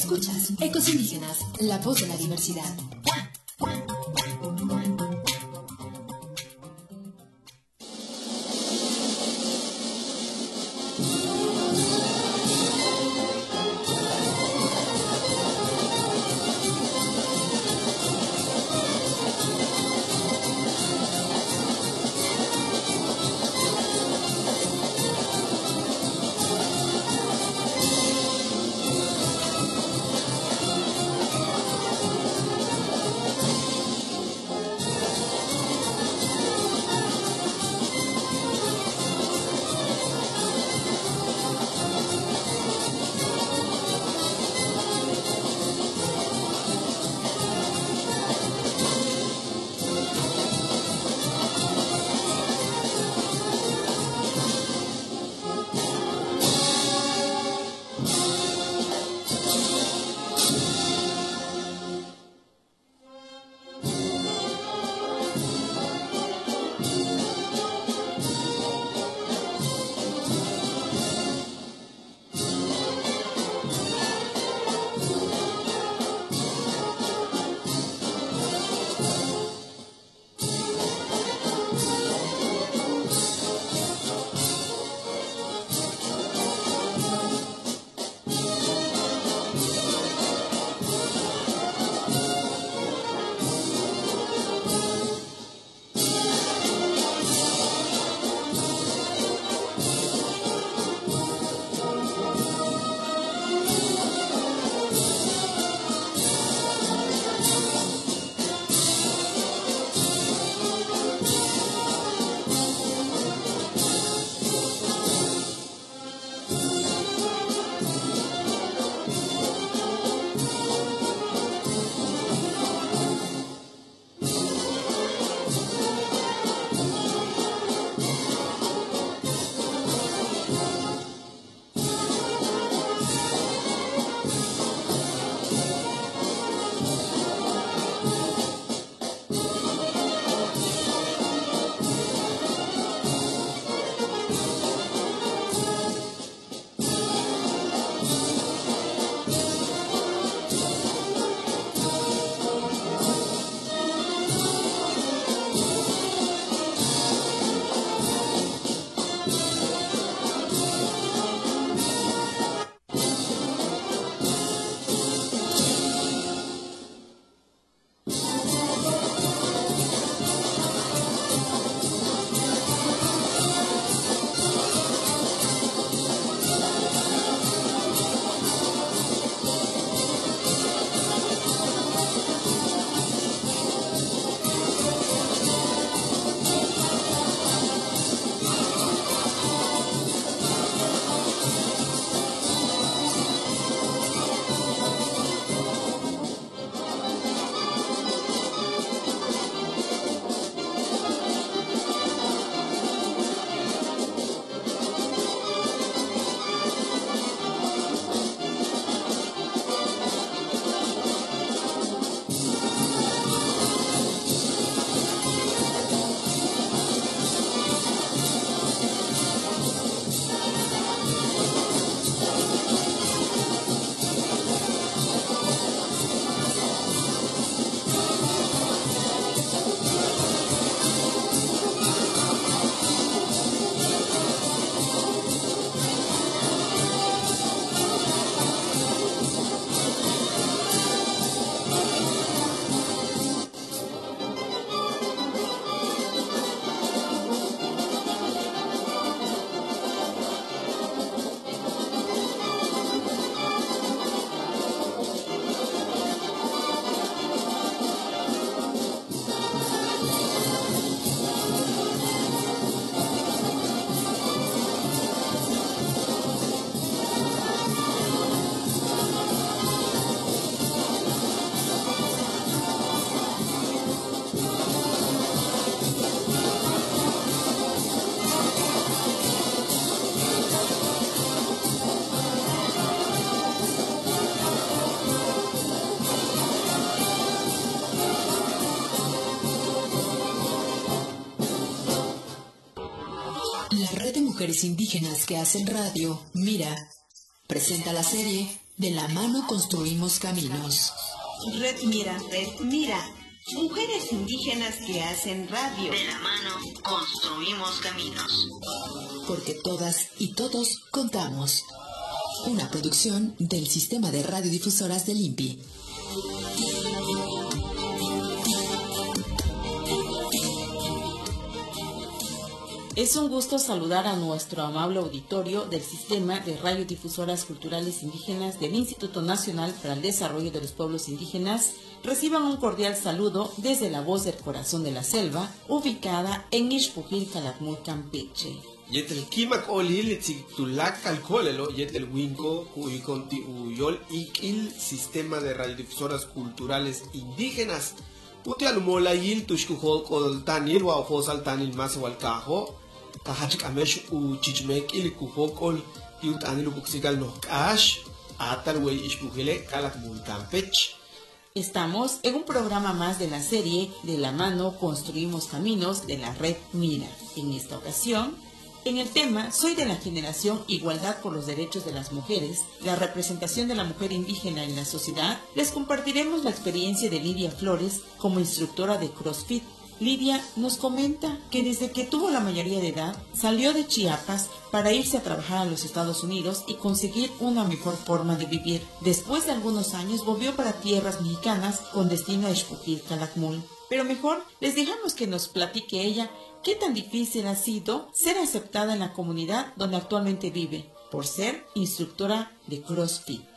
Escuchas Ecos Indígenas, la voz de la diversidad. La red de mujeres indígenas que hacen radio, Mira, presenta la serie De la mano construimos caminos. Red Mira, Red Mira. Mujeres indígenas que hacen radio. De la mano construimos caminos. Porque todas y todos contamos. Una producción del Sistema de Radiodifusoras del INPI. Es un gusto saludar a nuestro amable auditorio del Sistema de Radiodifusoras Culturales Indígenas del Instituto Nacional para el Desarrollo de los Pueblos Indígenas. Reciban un cordial saludo desde la voz del corazón de la selva, ubicada en Ixpujil, Calakmul, Campeche. Yetel kimak olil tzictulac alcoholelo yetel winco cuiconti uyol ikil Sistema de Radiodifusoras Culturales Indígenas. Uti alumola yil tushkuhol koltanil wa ojosal tanil mas walcajo. Kahachik amesh u chichmek il kuhokol yut anil buxigal no cash. Atal wey ishpujile Calakmul, Campeche. Estamos en un programa más de la serie De la mano construimos caminos de la Red Mira. En esta ocasión, en el tema Soy de la generación Igualdad por los Derechos de las Mujeres, la representación de la mujer indígena en la sociedad, les compartiremos la experiencia de Lidia Flores como instructora de CrossFit. Lidia nos comenta que desde que tuvo la mayoría de edad, salió de Chiapas para irse a trabajar a los Estados Unidos y conseguir una mejor forma de vivir. Después de algunos años volvió para tierras mexicanas con destino a Ixpujil, Calakmul. Pero mejor les dejamos que nos platique ella qué tan difícil ha sido ser aceptada en la comunidad donde actualmente vive, por ser instructora de CrossFit.